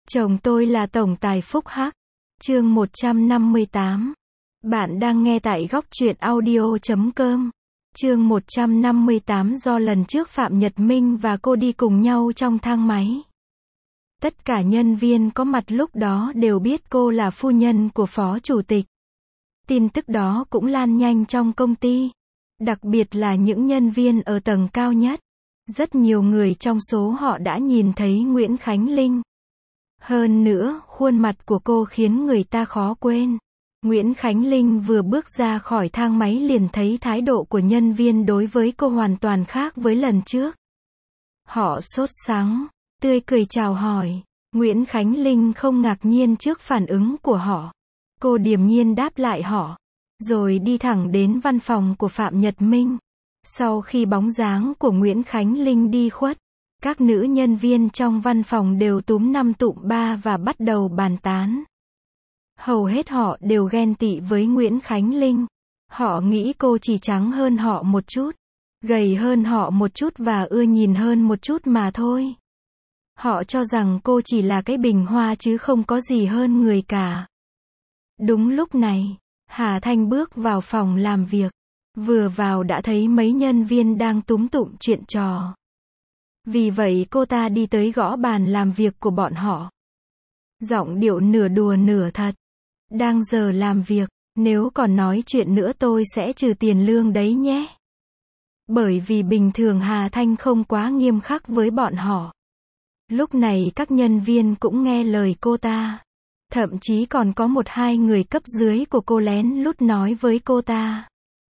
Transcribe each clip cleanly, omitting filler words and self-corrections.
Chồng tôi là tổng tài phúc hắc. Chương 158. Bạn đang nghe tại góc truyện audio.com. Chương 158. Do lần trước Phạm Nhật Minh và cô đi cùng nhau trong thang máy. Tất cả nhân viên có mặt lúc đó đều biết cô là phu nhân của phó chủ tịch. Tin tức đó cũng lan nhanh trong công ty. Đặc biệt là những nhân viên ở tầng cao nhất. Rất nhiều người trong số họ đã nhìn thấy Nguyễn Khánh Linh. Hơn nữa, khuôn mặt của cô khiến người ta khó quên. Nguyễn Khánh Linh vừa bước ra khỏi thang máy liền thấy thái độ của nhân viên đối với cô hoàn toàn khác với lần trước. Họ sốt sắng, tươi cười chào hỏi. Nguyễn Khánh Linh không ngạc nhiên trước phản ứng của họ. Cô điềm nhiên đáp lại họ, rồi đi thẳng đến văn phòng của Phạm Nhật Minh. Sau khi bóng dáng của Nguyễn Khánh Linh đi khuất, các nữ nhân viên trong văn phòng đều túm năm tụm ba và bắt đầu bàn tán. Hầu hết họ đều ghen tị với Nguyễn Khánh Linh. Họ nghĩ cô chỉ trắng hơn họ một chút, gầy hơn họ một chút và ưa nhìn hơn một chút mà thôi. Họ cho rằng cô chỉ là cái bình hoa chứ không có gì hơn người cả. Đúng lúc này, Hà Thanh bước vào phòng làm việc. Vừa vào đã thấy mấy nhân viên đang túm tụm chuyện trò. Vì vậy cô ta đi tới gõ bàn làm việc của bọn họ. Giọng điệu nửa đùa nửa thật. Đang giờ làm việc, nếu còn nói chuyện nữa tôi sẽ trừ tiền lương đấy nhé. Bởi vì bình thường Hà Thanh không quá nghiêm khắc với bọn họ. Lúc này các nhân viên cũng nghe lời cô ta. Thậm chí còn có một hai người cấp dưới của cô lén lút nói với cô ta.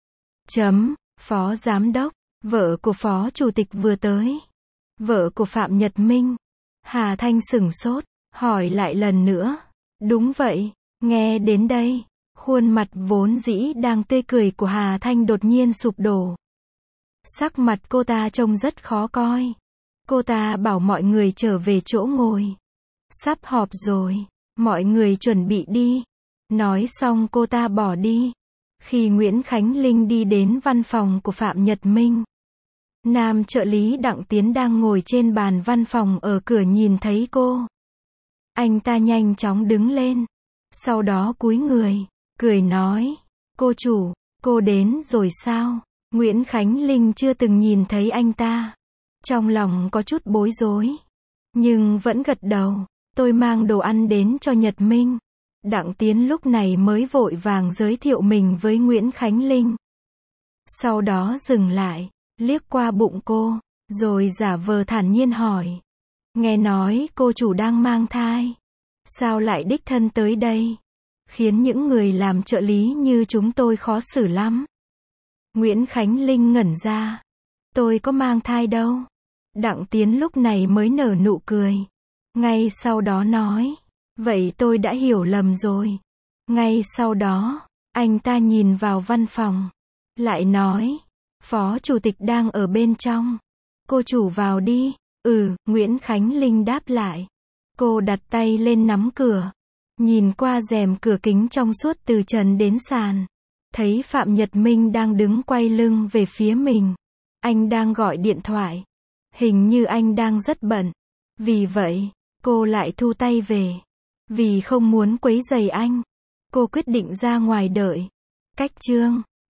Phó giám đốc, vợ của phó chủ tịch vừa tới. Vợ của Phạm Nhật Minh. Hà Thanh sửng sốt, hỏi lại lần nữa. Đúng vậy, nghe đến đây, khuôn mặt vốn dĩ đang tươi cười của Hà Thanh đột nhiên sụp đổ. Sắc mặt cô ta trông rất khó coi. Cô ta bảo mọi người trở về chỗ ngồi. Sắp họp rồi, mọi người chuẩn bị đi. Nói xong cô ta bỏ đi. Khi Nguyễn Khánh Linh đi đến văn phòng của Phạm Nhật Minh, nam trợ lý Đặng Tiến đang ngồi trên bàn văn phòng ở cửa nhìn thấy cô. Anh ta nhanh chóng đứng lên, sau đó cúi người, cười nói, cô chủ, cô đến rồi sao? Nguyễn Khánh Linh chưa từng nhìn thấy anh ta. Trong lòng có chút bối rối, nhưng vẫn gật đầu, tôi mang đồ ăn đến cho Nhật Minh. Đặng Tiến lúc này mới vội vàng giới thiệu mình với Nguyễn Khánh Linh. Sau đó dừng lại, liếc qua bụng cô, rồi giả vờ thản nhiên hỏi. Nghe nói cô chủ đang mang thai. Sao lại đích thân tới đây? Khiến những người làm trợ lý như chúng tôi khó xử lắm. Nguyễn Khánh Linh ngẩn ra. Tôi có mang thai đâu. Đặng Tiến lúc này mới nở nụ cười. Ngay sau đó nói. Vậy tôi đã hiểu lầm rồi. Ngay sau đó, anh ta nhìn vào văn phòng. Lại nói, phó chủ tịch đang ở bên trong. Cô chủ vào đi. Nguyễn Khánh Linh đáp lại. Cô đặt tay lên nắm cửa. Nhìn qua rèm cửa kính trong suốt từ trần đến sàn. Thấy Phạm Nhật Minh đang đứng quay lưng về phía mình. Anh đang gọi điện thoại. Hình như anh đang rất bận. Vì vậy, cô lại thu tay về. Vì không muốn quấy rầy anh, cô quyết định ra ngoài đợi. Cách chương